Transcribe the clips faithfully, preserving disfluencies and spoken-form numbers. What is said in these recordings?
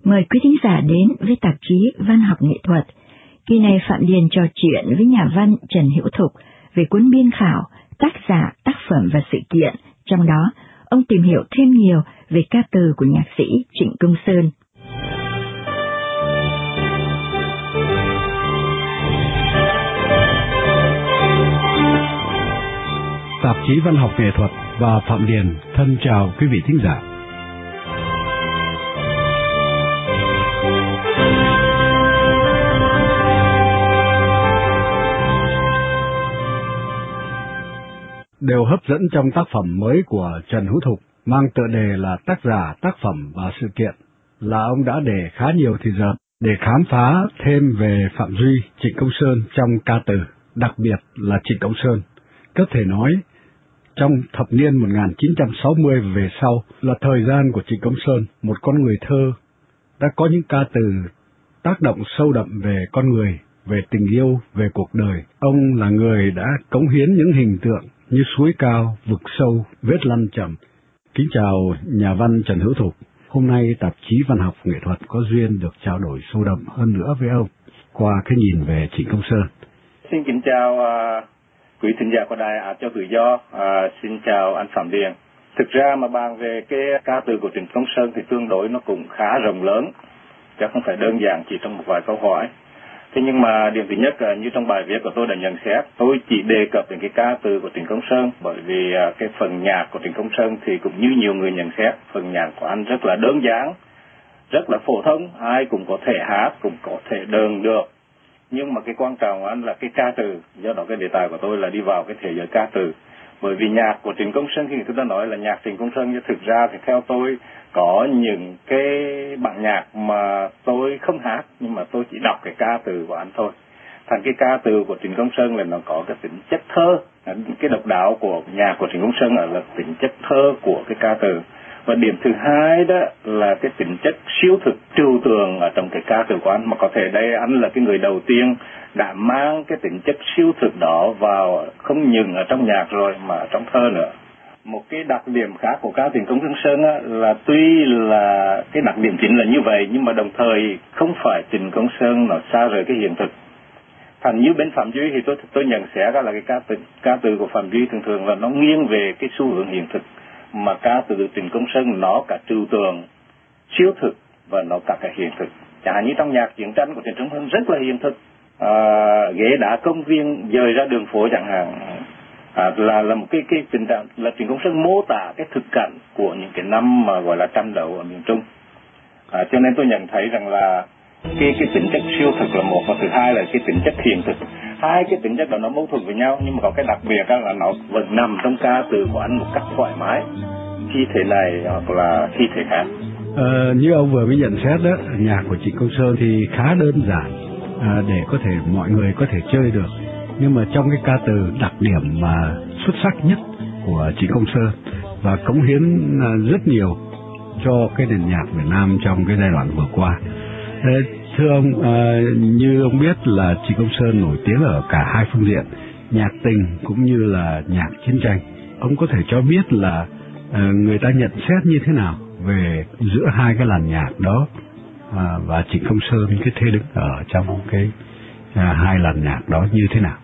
Mời quý thính giả đến với tạp chí Văn học nghệ thuật. Kỳ này Phạm Điền trò chuyện với nhà văn Trần Hữu Thục về cuốn biên khảo tác giả, tác phẩm và sự kiện. Trong đó, ông tìm hiểu thêm nhiều về ca từ của nhạc sĩ Trịnh Công Sơn. Tạp chí Văn học nghệ thuật và Phạm Điền thân chào quý vị thính giả. Điều hấp dẫn trong tác phẩm mới của Trần Hữu Thục mang tựa đề là tác giả, tác phẩm và sự kiện là ông đã để khá nhiều thời giờ để khám phá thêm về Phạm Duy, Trịnh Công Sơn trong ca từ, đặc biệt là Trịnh Công Sơn. Có thể nói, trong thập niên một nghìn chín trăm sáu mươi về sau là thời gian của Trịnh Công Sơn, một con người thơ đã có những ca từ tác động sâu đậm về con người, về tình yêu, về cuộc đời. Ông là người đã cống hiến những hình tượng như suối cao, vực sâu, vết lăn chậm. Kính chào nhà văn Trần Hữu Thục. Hôm nay tạp chí Văn học nghệ thuật có duyên được trao đổi sâu đậm hơn nữa với ông qua cái nhìn về Trịnh Công Sơn. Xin kính chào uh, quý thính giả của Đài Á Châu Tự Do. Uh, xin chào anh Phạm Điền. Thực ra mà bàn về cái ca từ của Trịnh Công Sơn thì tương đối nó cũng khá rộng lớn, chứ không phải đơn giản chỉ trong một vài câu hỏi. Thế nhưng mà điểm thứ nhất là như trong bài viết của tôi đã nhận xét, tôi chỉ đề cập đến cái ca từ của Trịnh Công Sơn bởi vì cái phần nhạc của Trịnh Công Sơn thì cũng như nhiều người nhận xét, phần nhạc của anh rất là đơn giản, rất là phổ thông, ai cũng có thể hát, cũng có thể đờn được. Nhưng mà cái quan trọng của anh là cái ca từ, do đó cái đề tài của tôi là đi vào cái thế giới ca từ. Bởi vì nhạc của Trịnh Công Sơn, khi tôi đã nói là nhạc Trịnh Công Sơn, nhưng thực ra thì theo tôi có những cái bản nhạc mà tôi không hát, nhưng mà tôi chỉ đọc cái ca từ của anh thôi. Thành cái ca từ của Trịnh Công Sơn là nó có cái tính chất thơ. Cái độc đáo của nhạc của Trịnh Công Sơn là tính chất thơ của cái ca từ. Và điểm thứ hai đó là cái tính chất siêu thực trừu tượng ở trong cái ca từ của anh. Mà có thể đây anh là cái người đầu tiên đã mang cái tính chất siêu thực đó vào không những ở trong nhạc rồi mà ở trong thơ nữa. Một cái đặc điểm khác của ca Trịnh Công Sơn á, là tuy là cái đặc điểm chính là như vậy, nhưng mà đồng thời không phải Trịnh Công Sơn nó xa rời cái hiện thực. Thành như bên Phạm Duy thì tôi tôi nhận xét là cái ca từ, ca từ của Phạm Duy thường thường là nó nghiêng về cái xu hướng hiện thực, mà ca từ Trịnh Công Sơn nó cả trừu tượng, siêu thực và nó cả cái hiện thực. Chẳng hạn như trong nhạc chiến tranh của Trịnh Công Sơn rất là hiện thực, à, ghế đá công viên dời ra đường phố chẳng hạn. À, là là một cái cái tình trạng là Trịnh Công Sơn mô tả cái thực cảnh của những cái năm mà gọi là tranh đấu ở miền Trung. À, cho nên tôi nhận thấy rằng là cái cái tính chất siêu thực là một, và thứ hai là cái tính chất hiện thực. Hai cái tính chất đó nó mâu thuẫn với nhau, nhưng mà có cái đặc biệt là nó vẫn nằm trong ca từ của anh một cách thoải mái, khi thể này hoặc là khi thể khác. Ờ, như ông vừa mới nhận xét đó, nhạc của Trịnh Công Sơn thì khá đơn giản à, để có thể mọi người có thể chơi được. Nhưng mà trong cái ca từ đặc điểm mà xuất sắc nhất của Trịnh Công Sơn và cống hiến rất nhiều cho cái nền nhạc Việt Nam trong cái giai đoạn vừa qua. Thưa ông, à, như ông biết là Trịnh Công Sơn nổi tiếng ở cả hai phương diện, nhạc tình cũng như là nhạc chiến tranh. Ông có thể cho biết là à, người ta nhận xét như thế nào về giữa hai cái làn nhạc đó à, và Trịnh Công Sơn cái thế đứng ở trong cái à, hai làn nhạc đó như thế nào?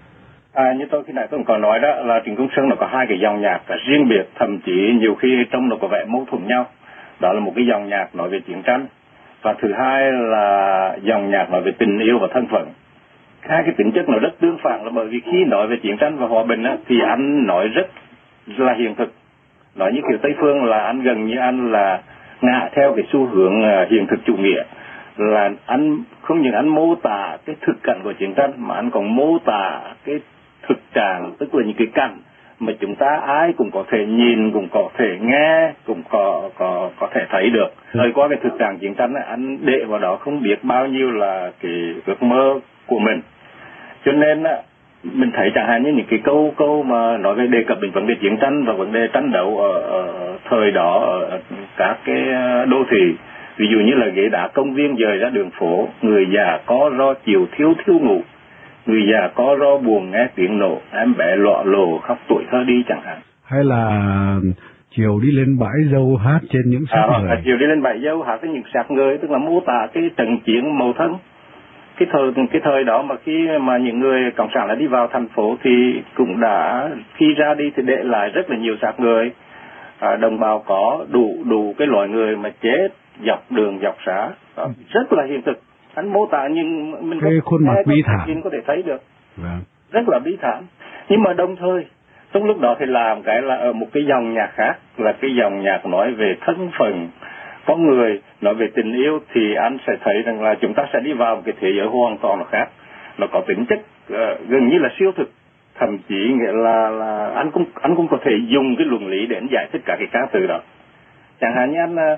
À, như tôi khi nãy tôi cũng có nói đó là Trịnh Công Sơn nó có hai cái dòng nhạc riêng biệt, thậm chí nhiều khi trong nó có vẻ mâu thuẫn nhau. Đó là một cái dòng nhạc nói về chiến tranh, và thứ hai là dòng nhạc nói về tình yêu và thân phận. Hai cái tính chất nó rất tương phản, là bởi vì khi nói về chiến tranh và hòa bình á, thì anh nói rất là hiện thực. Nói như kiểu Tây Phương là anh gần như anh là ngã theo cái xu hướng uh, hiện thực chủ nghĩa, là anh không những anh mô tả cái thực cảnh của chiến tranh mà anh còn mô tả cái thực trạng, tức là những cái cảnh mà chúng ta ai cũng có thể nhìn, cũng có thể nghe, cũng có có có thể thấy được. Thời qua cái thực trạng chiến tranh ấy, anh để vào đó không biết bao nhiêu là cái ước mơ của mình. Cho nên mình thấy chẳng hạn như những cái câu câu mà nói về đề cập đến vấn đề chiến tranh và vấn đề tranh đấu ở, ở thời đó ở các cái đô thị, ví dụ như là ghế đá công viên dời ra đường phố, người già có ro chiều thiếu thiếu ngủ, người già có ro buồn nghe tiếng nổ, em bé lọ lồ khóc tuổi thơ đi chẳng hạn. Hay là Chiều đi lên bãi dâu hát trên những xác à, người. Chiều đi lên bãi dâu hát trên những xác người, tức là mô tả cái trận chiến mâu thân. Cái thời cái thời đó mà khi mà những người cộng sản đã đi vào thành phố thì cũng đã khi ra đi thì để lại rất là nhiều xác người. À, đồng bào có đủ đủ cái loại người mà chết dọc đường dọc xã, rất là hiện thực. Anh mô tả nhưng mình cái có khuôn mặt bi thảm có thể thấy được, vâng. Rất là bi thảm. Nhưng mà đồng thời trong lúc đó thì làm cái là ở một cái dòng nhạc khác, là cái dòng nhạc nói về thân phận con người, nói về tình yêu, thì anh sẽ thấy rằng là chúng ta sẽ đi vào một cái thế giới hoàn toàn là khác, nó có tính chất uh, gần như là siêu thực. Thậm chí nghĩa là là anh cũng anh cũng có thể dùng cái luận lý để anh giải thích cả cái ca từ đó. Chẳng hạn như anh uh,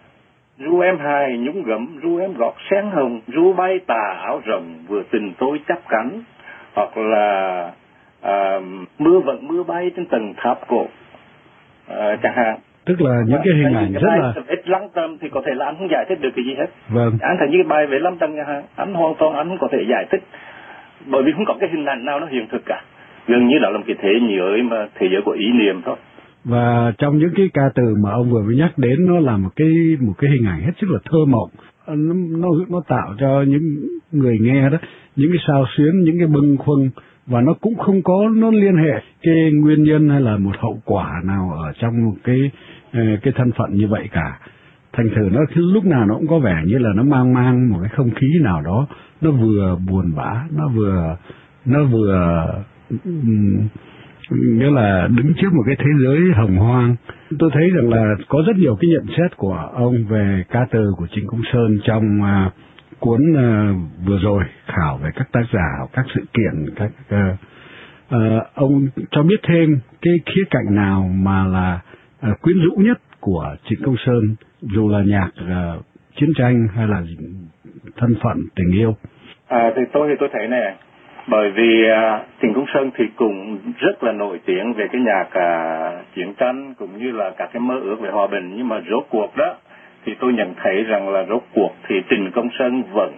ru em hài nhúng gấm, ru em gót sen hồng, ru bay tà áo rồng, vừa tình tôi chắp cánh, hoặc là uh, mưa vận mưa bay trên tầng tháp cổ, uh, chẳng hạn. Tức là những cái hình ảnh rất là ít lắng tâm thì có thể là anh không giải thích được cái gì hết. Vâng. Anh thấy những cái bài về lắng tâm nha, anh hoàn toàn anh không có thể giải thích, bởi vì không có cái hình ảnh nào nó hiện thực cả. Gần như đó là một cái thế giới mà thế giới của ý niệm thôi. Và trong những cái ca từ mà ông vừa mới nhắc đến, nó là một cái một cái hình ảnh hết sức là thơ mộng, nó nó nó tạo cho những người nghe đó những cái sao xuyến, những cái bâng khuâng, và nó cũng không có nó liên hệ cái nguyên nhân hay là một hậu quả nào ở trong một cái cái thân phận như vậy cả. Thành thử nó lúc nào nó cũng có vẻ như là nó mang mang một cái không khí nào đó, nó vừa buồn bã, nó vừa nó vừa um, nghĩa là đứng trước một cái thế giới hồng hoang. Tôi thấy rằng là có rất nhiều cái nhận xét của ông về ca từ của Trịnh Công Sơn trong uh, cuốn uh, vừa rồi khảo về các tác giả, các sự kiện, các uh, uh, ông cho biết thêm cái khía cạnh nào mà là uh, quyến rũ nhất của Trịnh Công Sơn, dù là nhạc uh, chiến tranh hay là thân phận tình yêu. À, thì tôi thì tôi thấy này, bởi vì uh, Trịnh Công Sơn thì cũng rất là nổi tiếng về cái nhạc uh, chiến tranh cũng như là các cái mơ ước về hòa bình, nhưng mà rốt cuộc đó thì tôi nhận thấy rằng là rốt cuộc thì Trịnh Công Sơn vẫn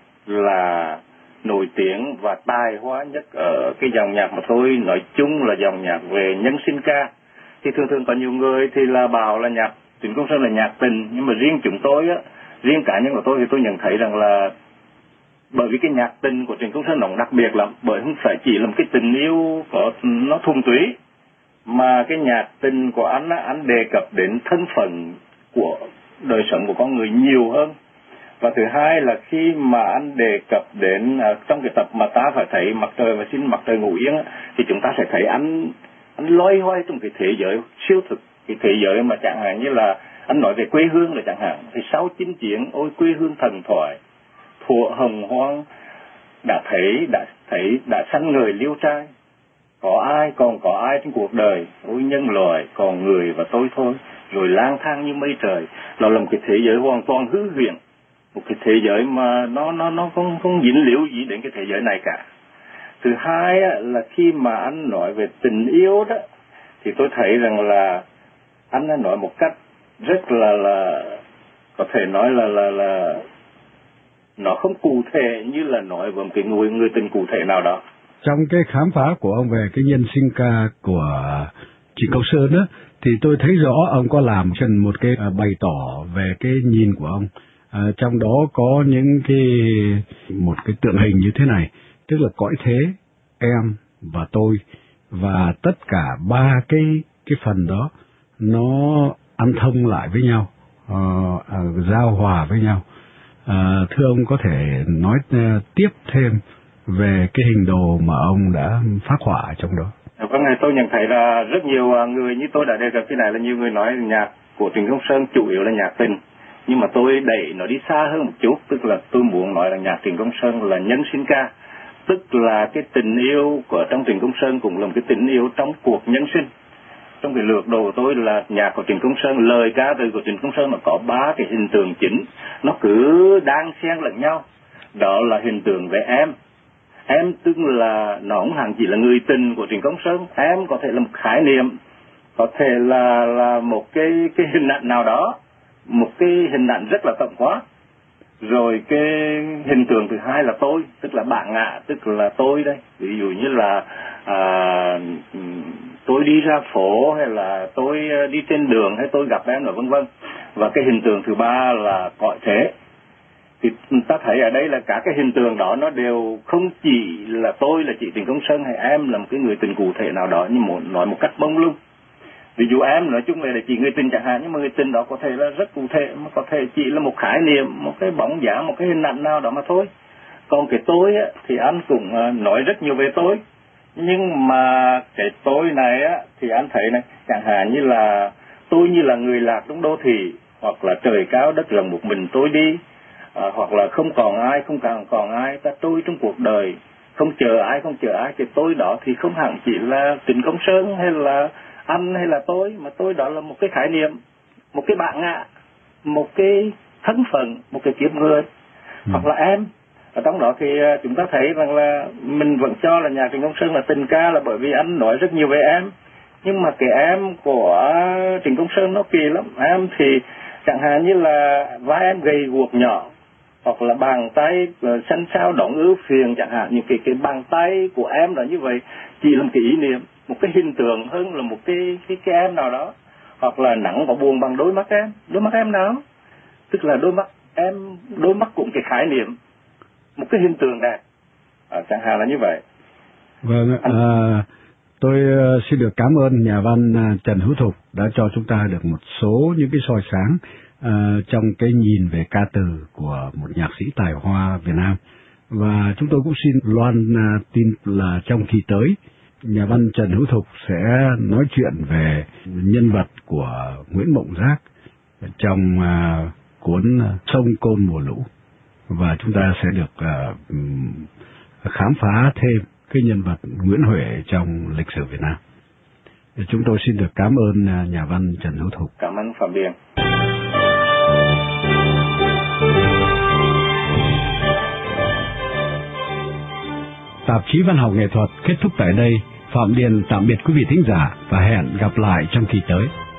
là nổi tiếng và tài hoa nhất ở cái dòng nhạc mà tôi nói chung là dòng nhạc về nhân sinh ca. Thì thường thường có nhiều người thì là bảo là nhạc Trịnh Công Sơn là nhạc tình, nhưng mà riêng chúng tôi á, riêng cá nhân của tôi thì tôi nhận thấy rằng là bởi vì cái nhạc tình của Trịnh Công Sơn nó đặc biệt lắm, bởi không phải chỉ là một cái tình yêu có nó thuần túy, mà cái nhạc tình của anh á, anh đề cập đến thân phận của đời sống của con người nhiều hơn. Và thứ hai là khi mà anh đề cập đến uh, trong cái tập mà ta phải thấy mặt trời và xin mặt trời ngủ yên á, thì chúng ta sẽ thấy anh anh loay hoay trong cái thế giới siêu thực, cái thế giới mà chẳng hạn như là anh nói về quê hương là chẳng hạn, thì sau chinh chiến ôi quê hương thần thoại, thuở hồng hoang đã thấy đã thấy đã sanh người liêu trai, có ai còn có ai trên cuộc đời, ôi nhân loại còn người và tôi thôi, rồi lang thang như mây trời. Nó là một cái thế giới hoàn toàn hư huyễn, một cái thế giới mà nó nó nó không không dính líu gì đến cái thế giới này cả. Thứ hai á, là khi mà anh nói về tình yêu đó, thì tôi thấy rằng là anh đã nói một cách rất là là có thể nói là là là nó không cụ thể như là nói về một cái người người tình cụ thể nào đó. Trong cái khám phá của ông về cái nhân sinh ca của Trịnh Công Sơn đó, thì tôi thấy rõ ông có làm trên một cái bày tỏ về cái nhìn của ông. À, trong đó có những cái một cái tượng hình như thế này, tức là cõi thế, em và tôi, và tất cả ba cái cái phần đó nó ăn thông lại với nhau, uh, uh, giao hòa với nhau. Uh, thưa ông có thể nói uh, tiếp thêm về cái hình đồ mà ông đã phác họa trong đó? Vâng, tôi nhận thấy là rất nhiều người như tôi đã đề cập cái này, là nhiều người nói nhạc của Trịnh Công Sơn chủ yếu là nhạc tình, nhưng mà tôi đẩy nó đi xa hơn một chút, tức là tôi muốn nói là nhạc Trịnh Công Sơn là nhân sinh ca, tức là cái tình yêu của trong Trịnh Công Sơn cũng là một cái tình yêu trong cuộc nhân sinh. Trong cái lược đồ của tôi là nhạc của Trịnh Công Sơn, lời ca từ của Trịnh Công Sơn nó có ba cái hình tượng chính, nó cứ đang xen lẫn nhau. Đó là hình tượng về em. Em tức là nó không hẳn chỉ là người tình của Trịnh Công Sơn, em có thể là một khái niệm, có thể là là một cái cái hình ảnh nào đó, một cái hình ảnh rất là tổng quát. Rồi cái hình tượng thứ hai là tôi, tức là bạn ngạ, tức là tôi đây. Ví dụ như là à, tôi đi ra phố hay là tôi đi trên đường hay tôi gặp em rồi vân vân. Và cái hình tượng thứ ba là cõi thế. Thì ta thấy ở đây là cả cái hình tượng đó nó đều không chỉ là tôi là chị Trịnh Công Sơn hay em là một cái người tình cụ thể nào đó, nhưng một nói một cách bông lung. Ví dụ em nói chung là chỉ người tình chẳng hạn, nhưng mà người tình đó có thể là rất cụ thể, mà có thể chỉ là một khái niệm, một cái bóng dáng, một cái hình ảnh nào đó mà thôi. Còn cái tôi á, thì anh cũng nói rất nhiều về tôi, nhưng mà cái tôi này á, thì anh thấy này, chẳng hạn như là tôi như là người lạc trong đô thị, hoặc là trời cao đất rộng một mình tôi đi, à, hoặc là không còn ai, không còn còn ai, ta tôi trong cuộc đời, không chờ ai, không chờ ai. Cái tôi đó thì không hẳn chỉ là Trịnh Công Sơn hay là anh hay là tôi, mà tôi đó là một cái khái niệm, một cái bạn ngã, một cái thân phận, một cái kiếp người, ừ. hoặc là em. Ở trong đó thì chúng ta thấy rằng là mình vẫn cho là nhà Trịnh Công Sơn là tình ca, là bởi vì anh nói rất nhiều về em. Nhưng mà cái em của Trịnh Công Sơn nó kỳ lắm. Em thì chẳng hạn như là vai em gầy guộc nhỏ, hoặc là bàn tay xanh xao đỏng ưu phiền chẳng hạn. Những cái, cái bàn tay của em là như vậy, chỉ là một cái ý niệm, một cái hình tượng hơn là một cái, cái, cái em nào đó. Hoặc là nặng và buồn bằng đôi mắt em. Đôi mắt em nào? Tức là đôi mắt em, đôi mắt cũng cái khái niệm, một cái hình tượng đẹp, à, chẳng hạn là như vậy. Vâng, à, tôi xin được cảm ơn nhà văn Trần Hữu Thục đã cho chúng ta được một số những cái soi sáng à, trong cái nhìn về ca từ của một nhạc sĩ tài hoa Việt Nam. Và chúng tôi cũng xin loan à, tin là trong kỳ tới, nhà văn Trần Hữu Thục sẽ nói chuyện về nhân vật của Nguyễn Mộng Giác trong à, cuốn Sông Côn Mùa Lũ. Và chúng ta sẽ được uh, khám phá thêm cái nhân vật Nguyễn Huệ trong lịch sử Việt Nam. Chúng tôi xin được cảm ơn uh, nhà văn Trần Hữu Thục. Cảm ơn Phạm Điền. Tạp chí Văn học Nghệ thuật kết thúc tại đây. Phạm Điền tạm biệt quý vị thính giả và hẹn gặp lại trong kỳ tới.